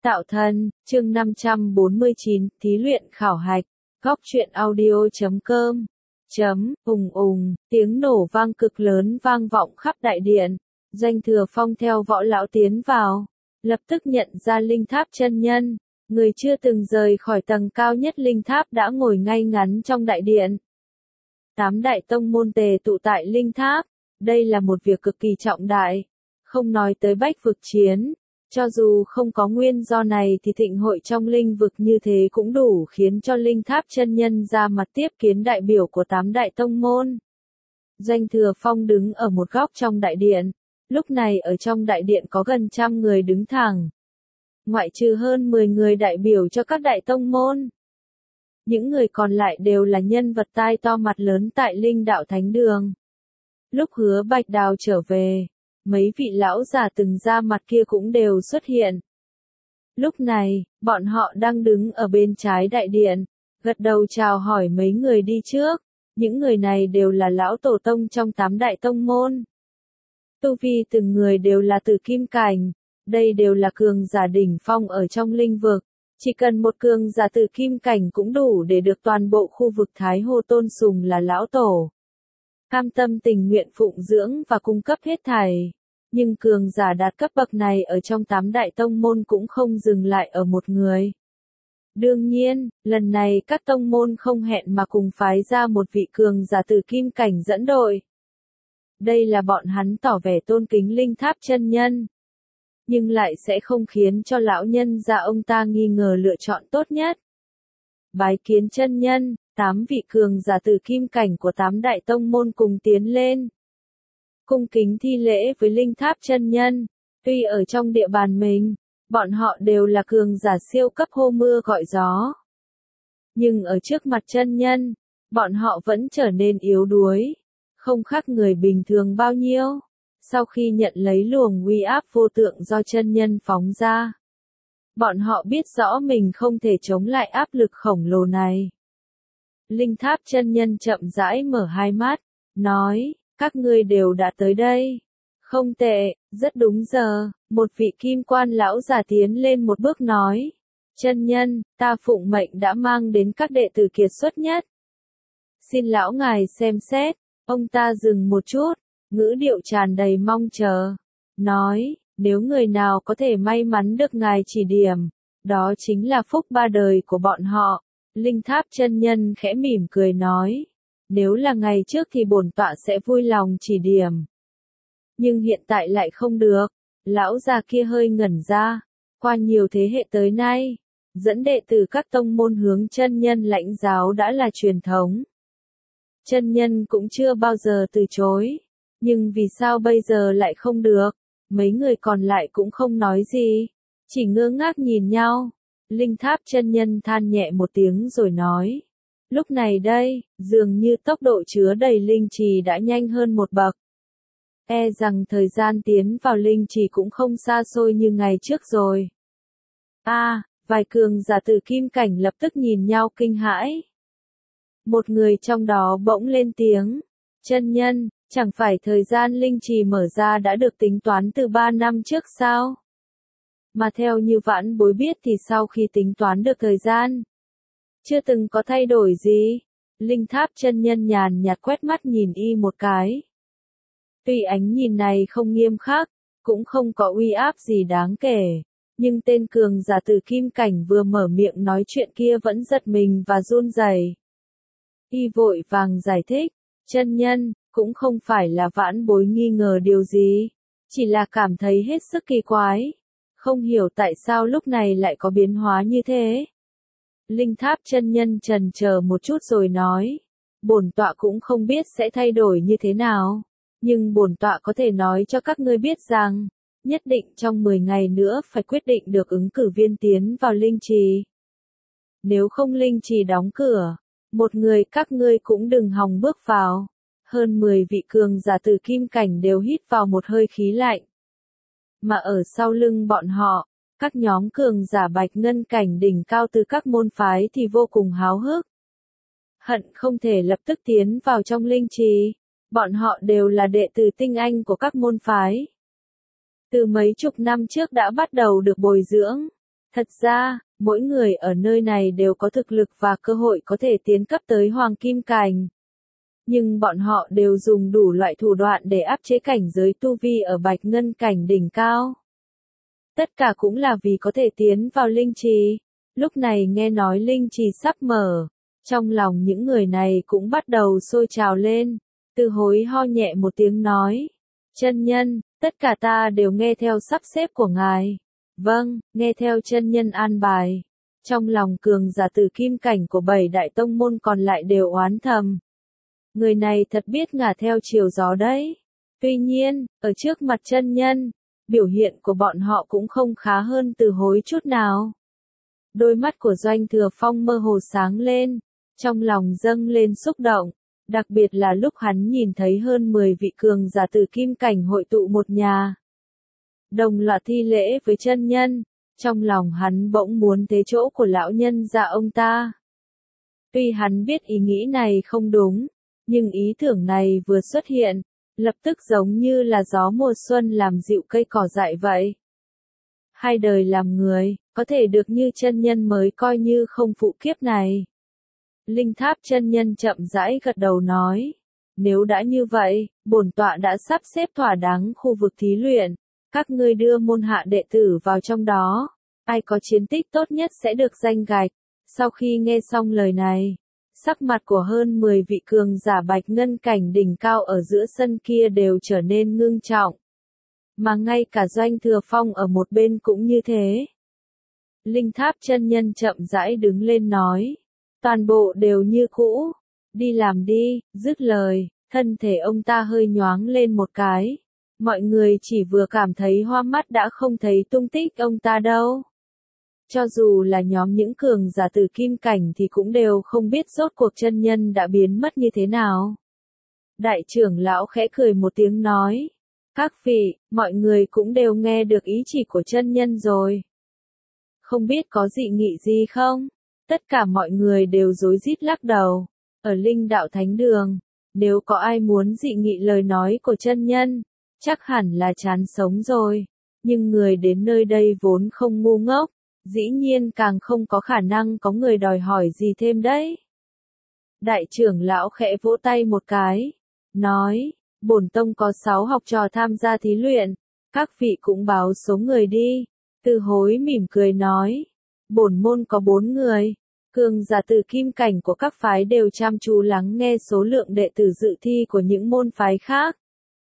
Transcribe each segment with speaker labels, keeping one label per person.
Speaker 1: Tạo thân, chương 549, thí luyện khảo hạch, góc truyện audio.com. Tiếng nổ vang cực lớn vang vọng khắp đại điện. Doanh Thừa Phong theo Võ Lão tiến vào, lập tức nhận ra Linh Tháp chân nhân, người chưa từng rời khỏi tầng cao nhất Linh Tháp đã ngồi ngay ngắn trong đại điện. 8 đại tông môn tề tụ tại Linh Tháp, đây là một việc cực kỳ trọng đại, không nói tới bách vực chiến. Cho dù không có nguyên do này thì thịnh hội trong linh vực như thế cũng đủ khiến cho Linh Tháp chân nhân ra mặt tiếp kiến đại biểu của 8 đại tông môn. Doanh Thừa Phong đứng ở một góc trong đại điện, lúc này ở trong đại điện có gần 100 người đứng thẳng. Ngoại trừ hơn 10 người đại biểu cho các đại tông môn. Những người còn lại đều là nhân vật tai to mặt lớn tại Linh Đạo Thánh Đường. Lúc Hứa Bạch Đào trở về, mấy vị lão già từng ra mặt kia cũng đều xuất hiện. Lúc này, bọn họ đang đứng ở bên trái đại điện, gật đầu chào hỏi mấy người đi trước. Những người này đều là lão tổ tông trong 8 đại tông môn. Tu vi từng người đều là tử kim cảnh, đây đều là cường giả đỉnh phong ở trong linh vực. Chỉ cần một cường giả tử kim cảnh cũng đủ để được toàn bộ khu vực Thái Hồ tôn sùng là lão tổ. Cam tâm tình nguyện phụng dưỡng và cung cấp hết thảy. Nhưng cường giả đạt cấp bậc này ở trong 8 đại tông môn cũng không dừng lại ở một người. Đương nhiên, lần này các tông môn không hẹn mà cùng phái ra một vị cường giả tử kim cảnh dẫn đội. Đây là bọn hắn tỏ vẻ tôn kính Linh Tháp chân nhân. Nhưng lại sẽ không khiến cho lão nhân gia ông ta nghi ngờ lựa chọn tốt nhất. Bái kiến chân nhân, 8 vị cường giả tử kim cảnh của 8 đại tông môn cùng tiến lên. Cung kính thi lễ với Linh Tháp chân nhân, tuy ở trong địa bàn mình, bọn họ đều là cường giả siêu cấp hô mưa gọi gió. Nhưng ở trước mặt chân nhân, bọn họ vẫn trở nên yếu đuối, không khác người bình thường bao nhiêu. Sau khi nhận lấy luồng uy áp vô tượng do chân nhân phóng ra, bọn họ biết rõ mình không thể chống lại áp lực khổng lồ này. Linh Tháp chân nhân chậm rãi mở hai mắt, nói, các ngươi đều đã tới đây. Không tệ, rất đúng giờ, một vị kim quan lão già tiến lên một bước nói. Chân nhân, ta phụng mệnh đã mang đến các đệ tử kiệt xuất nhất. Xin lão ngài xem xét, ông ta dừng một chút, ngữ điệu tràn đầy mong chờ. Nói, nếu người nào có thể may mắn được ngài chỉ điểm, đó chính là phúc ba đời của bọn họ. Linh Tháp chân nhân khẽ mỉm cười nói. Nếu là ngày trước thì bổn tọa sẽ vui lòng chỉ điểm. Nhưng hiện tại lại không được. Lão già kia hơi ngẩn ra. Qua nhiều thế hệ tới nay, dẫn đệ tử các tông môn hướng chân nhân lãnh giáo đã là truyền thống. Chân nhân cũng chưa bao giờ từ chối. Nhưng vì sao bây giờ lại không được? Mấy người còn lại cũng không nói gì. Chỉ ngơ ngác nhìn nhau. Linh Tháp chân nhân than nhẹ một tiếng rồi nói. Lúc này đây, dường như tốc độ chứa đầy linh trì đã nhanh hơn một bậc. E rằng thời gian tiến vào linh trì cũng không xa xôi như ngày trước rồi. Vài cường giả tử kim cảnh lập tức nhìn nhau kinh hãi. Một người trong đó bỗng lên tiếng. Chân nhân, chẳng phải thời gian linh trì mở ra đã được tính toán từ 3 năm trước sao? Mà theo như vãn bối biết thì sau khi tính toán được thời gian, chưa từng có thay đổi gì. Linh Tháp chân nhân nhàn nhạt quét mắt nhìn y một cái. Tuy ánh nhìn này không nghiêm khắc, cũng không có uy áp gì đáng kể, nhưng tên cường giả tử kim cảnh vừa mở miệng nói chuyện kia vẫn giật mình và run rẩy. Y vội vàng giải thích, chân nhân, cũng không phải là vãn bối nghi ngờ điều gì, chỉ là cảm thấy hết sức kỳ quái. Không hiểu tại sao lúc này lại có biến hóa như thế. Linh Tháp chân nhân chần chờ một chút rồi nói, bổn tọa cũng không biết sẽ thay đổi như thế nào, nhưng bổn tọa có thể nói cho các ngươi biết rằng, nhất định trong 10 ngày nữa phải quyết định được ứng cử viên tiến vào linh trì. Nếu không linh trì đóng cửa, một người các ngươi cũng đừng hòng bước vào. Hơn 10 vị cường giả tử kim cảnh đều hít vào một hơi khí lạnh. Mà ở sau lưng bọn họ, các nhóm cường giả bạch ngân cảnh đỉnh cao từ các môn phái thì vô cùng háo hức. Hận không thể lập tức tiến vào trong linh trì. Bọn họ đều là đệ tử tinh anh của các môn phái. Từ mấy chục năm trước đã bắt đầu được bồi dưỡng. Thật ra, mỗi người ở nơi này đều có thực lực và cơ hội có thể tiến cấp tới hoàng kim cảnh. Nhưng bọn họ đều dùng đủ loại thủ đoạn để áp chế cảnh giới tu vi ở bạch ngân cảnh đỉnh cao. Tất cả cũng là vì có thể tiến vào linh trì. Lúc này nghe nói linh trì sắp mở, trong lòng những người này cũng bắt đầu sôi trào lên. Từ Hối ho nhẹ một tiếng nói, chân nhân, tất cả ta đều nghe theo sắp xếp của ngài. Vâng, nghe theo chân nhân an bài. Trong lòng cường giả tử kim cảnh của 7 đại tông môn còn lại đều oán thầm. Người này thật biết ngả theo chiều gió đấy. Tuy nhiên, ở trước mặt chân nhân, biểu hiện của bọn họ cũng không khá hơn Từ Hối chút nào. Đôi mắt của Doanh Thừa Phong mơ hồ sáng lên, trong lòng dâng lên xúc động, đặc biệt là lúc hắn nhìn thấy hơn 10 vị cường giả tử kim cảnh hội tụ một nhà. Đồng loạt thi lễ với chân nhân, trong lòng hắn bỗng muốn thế chỗ của lão nhân gia ông ta. Tuy hắn biết ý nghĩ này không đúng, nhưng ý tưởng này vừa xuất hiện, lập tức giống như là gió mùa xuân làm dịu cây cỏ dại vậy. Hai đời làm người, có thể được như chân nhân mới coi như không phụ kiếp này. Linh Tháp chân nhân chậm rãi gật đầu nói, nếu đã như vậy, bổn tọa đã sắp xếp thỏa đáng khu vực thí luyện, các ngươi đưa môn hạ đệ tử vào trong đó, ai có chiến tích tốt nhất sẽ được danh gạch. Sau khi nghe xong lời này, sắc mặt của hơn 10 vị cường giả bạch ngân cảnh đỉnh cao ở giữa sân kia đều trở nên ngưng trọng. Mà ngay cả Doanh Thừa Phong ở một bên cũng như thế. Linh Tháp chân nhân chậm rãi đứng lên nói, toàn bộ đều như cũ, đi làm đi, dứt lời, thân thể ông ta hơi nhoáng lên một cái. Mọi người chỉ vừa cảm thấy hoa mắt đã không thấy tung tích ông ta đâu. Cho dù là nhóm những cường giả tử kim cảnh thì cũng đều không biết rốt cuộc chân nhân đã biến mất như thế nào. Đại trưởng lão khẽ cười một tiếng nói, các vị, mọi người cũng đều nghe được ý chỉ của chân nhân rồi. Không biết có dị nghị gì không? Tất cả mọi người đều rối rít lắc đầu. Ở Linh Đạo Thánh Đường, nếu có ai muốn dị nghị lời nói của chân nhân, chắc hẳn là chán sống rồi. Nhưng người đến nơi đây vốn không ngu ngốc, dĩ nhiên càng không có khả năng có người đòi hỏi gì thêm đấy. Đại trưởng lão khẽ vỗ tay một cái, nói, bổn tông có 6 học trò tham gia thí luyện, các vị cũng báo số người đi. Từ Hối mỉm cười nói, bổn môn có 4 người, cường giả tử kim cảnh của các phái đều chăm chú lắng nghe số lượng đệ tử dự thi của những môn phái khác.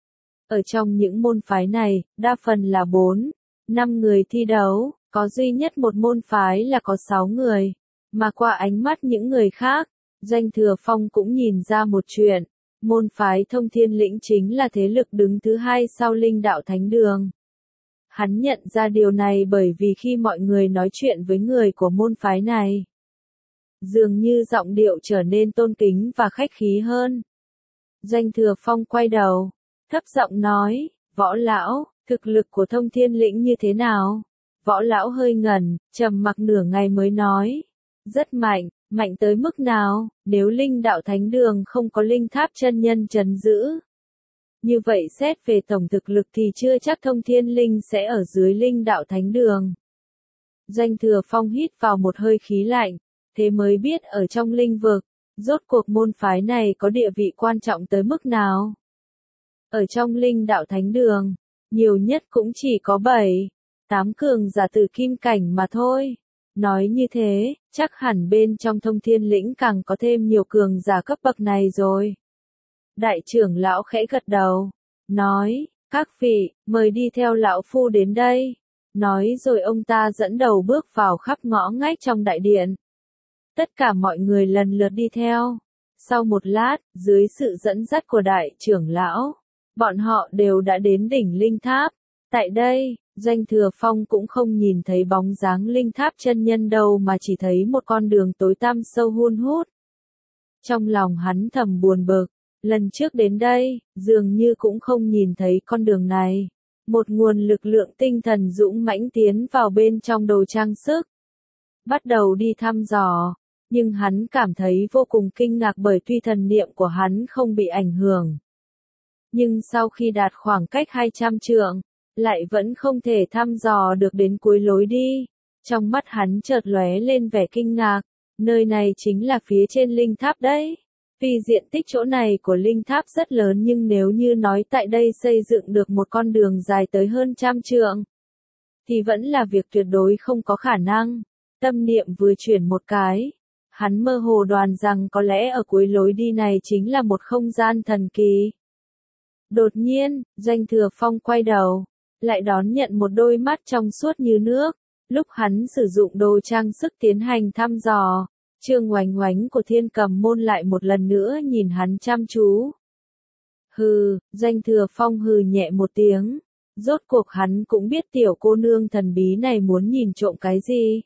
Speaker 1: Ở trong những môn phái này, đa phần là 4, 5 người thi đấu, có duy nhất một môn phái là có 6 người, mà qua ánh mắt những người khác, Doanh Thừa Phong cũng nhìn ra một chuyện, môn phái Thông Thiên Lĩnh chính là thế lực đứng thứ 2 sau Linh Đạo Thánh Đường. Hắn nhận ra điều này bởi vì khi mọi người nói chuyện với người của môn phái này, dường như giọng điệu trở nên tôn kính và khách khí hơn. Doanh Thừa Phong quay đầu, thấp giọng nói, Võ Lão, thực lực của Thông Thiên Lĩnh như thế nào? Võ Lão hơi ngẩn, trầm mặc nửa ngày mới nói, rất mạnh, mạnh tới mức nào, nếu Linh Đạo Thánh Đường không có Linh Tháp chân nhân trấn giữ. Như vậy xét về tổng thực lực thì chưa chắc Thông Thiên Linh sẽ ở dưới Linh Đạo Thánh Đường. Doanh Thừa Phong hít vào một hơi khí lạnh, thế mới biết ở trong linh vực, rốt cuộc môn phái này có địa vị quan trọng tới mức nào. Ở trong Linh Đạo Thánh Đường, nhiều nhất cũng chỉ có 7, 8 cường giả tử kim cảnh mà thôi. Nói như thế, chắc hẳn bên trong Thông Thiên Lĩnh càng có thêm nhiều cường giả cấp bậc này rồi. Đại trưởng lão khẽ gật đầu, nói, các vị, mời đi theo lão phu đến đây. Nói rồi ông ta dẫn đầu bước vào khắp ngõ ngách trong đại điện. Tất cả mọi người lần lượt đi theo. Sau một lát, dưới sự dẫn dắt của đại trưởng lão, bọn họ đều đã đến đỉnh Linh Tháp. Tại đây, Doanh Thừa Phong cũng không nhìn thấy bóng dáng Linh Tháp chân nhân đâu mà chỉ thấy một con đường tối tăm sâu hun hút. Trong lòng hắn thầm buồn bực, lần trước đến đây, dường như cũng không nhìn thấy con đường này. Một nguồn lực lượng tinh thần dũng mãnh tiến vào bên trong đồ trang sức. Bắt đầu đi thăm dò, nhưng hắn cảm thấy vô cùng kinh ngạc bởi tuy thần niệm của hắn không bị ảnh hưởng. Nhưng sau khi đạt khoảng cách 200 trượng, lại vẫn không thể thăm dò được đến cuối lối đi. Trong mắt hắn chợt lóe lên vẻ kinh ngạc, nơi này chính là phía trên linh tháp đấy. Vì diện tích chỗ này của linh tháp rất lớn nhưng nếu như nói tại đây xây dựng được một con đường dài tới hơn 100 trượng, thì vẫn là việc tuyệt đối không có khả năng. Tâm niệm vừa chuyển một cái, hắn mơ hồ đoán rằng có lẽ ở cuối lối đi này chính là một không gian thần kỳ. Đột nhiên, Doanh Thừa Phong quay đầu, lại đón nhận một đôi mắt trong suốt như nước. Lúc hắn sử dụng đồ trang sức tiến hành thăm dò, Trương Oánh Oánh của Thiên Cầm môn lại một lần nữa nhìn hắn chăm chú. Hừ, Doanh Thừa Phong hừ nhẹ một tiếng. Rốt cuộc hắn cũng biết tiểu cô nương thần bí này muốn nhìn trộm cái gì.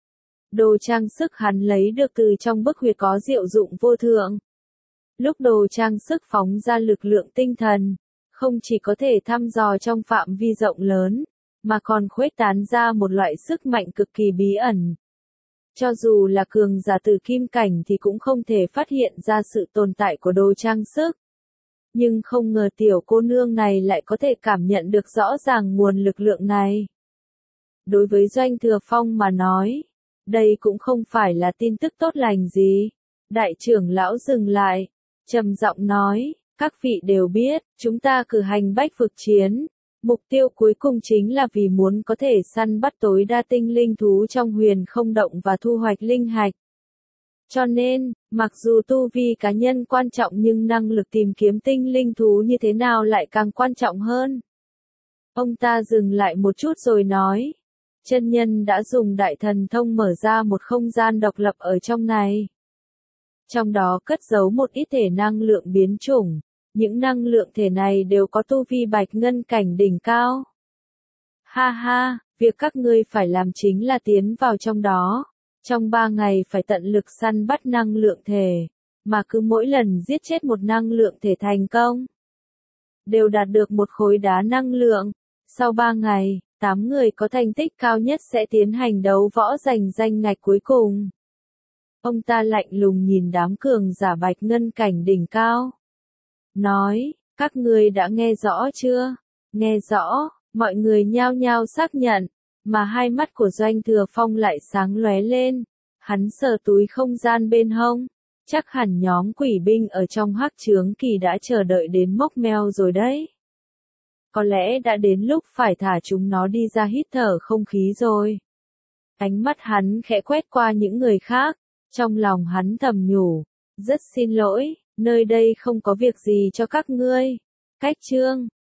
Speaker 1: Đồ trang sức hắn lấy được từ trong bức huyệt có diệu dụng vô thượng. Lúc đồ trang sức phóng ra lực lượng tinh thần, không chỉ có thể thăm dò trong phạm vi rộng lớn, mà còn khuếch tán ra một loại sức mạnh cực kỳ bí ẩn. Cho dù là cường giả từ kim cảnh thì cũng không thể phát hiện ra sự tồn tại của đồ trang sức. Nhưng không ngờ tiểu cô nương này lại có thể cảm nhận được rõ ràng nguồn lực lượng này. Đối với Doanh Thừa Phong mà nói, đây cũng không phải là tin tức tốt lành gì. Đại trưởng lão dừng lại, trầm giọng nói, các vị đều biết, chúng ta cử hành bách vực chiến. Mục tiêu cuối cùng chính là vì muốn có thể săn bắt tối đa tinh linh thú trong huyền không động và thu hoạch linh hạch. Cho nên, mặc dù tu vi cá nhân quan trọng nhưng năng lực tìm kiếm tinh linh thú như thế nào lại càng quan trọng hơn. Ông ta dừng lại một chút rồi nói, chân nhân đã dùng đại thần thông mở ra một không gian độc lập ở trong này. Trong đó cất giấu một ít thể năng lượng biến chủng. Những năng lượng thể này đều có tu vi bạch ngân cảnh đỉnh cao. Ha ha, việc các ngươi phải làm chính là tiến vào trong đó. Trong 3 ngày phải tận lực săn bắt năng lượng thể, mà cứ mỗi lần giết chết một năng lượng thể thành công, đều đạt được một khối đá năng lượng. Sau 3 ngày, 8 người có thành tích cao nhất sẽ tiến hành đấu võ giành danh ngạch cuối cùng. Ông ta lạnh lùng nhìn đám cường giả bạch ngân cảnh đỉnh cao. Nói, các ngươi đã nghe rõ chưa? Nghe rõ, mọi người nhao nhao xác nhận, mà hai mắt của Doanh Thừa Phong lại sáng lóe lên. Hắn sờ túi không gian bên hông, chắc hẳn nhóm quỷ binh ở trong hắc chướng kỳ đã chờ đợi đến mốc meo rồi đấy. Có lẽ đã đến lúc phải thả chúng nó đi ra hít thở không khí rồi. Ánh mắt hắn khẽ quét qua những người khác, trong lòng hắn thầm nhủ, rất xin lỗi. Nơi đây không có việc gì cho các ngươi. Cách chương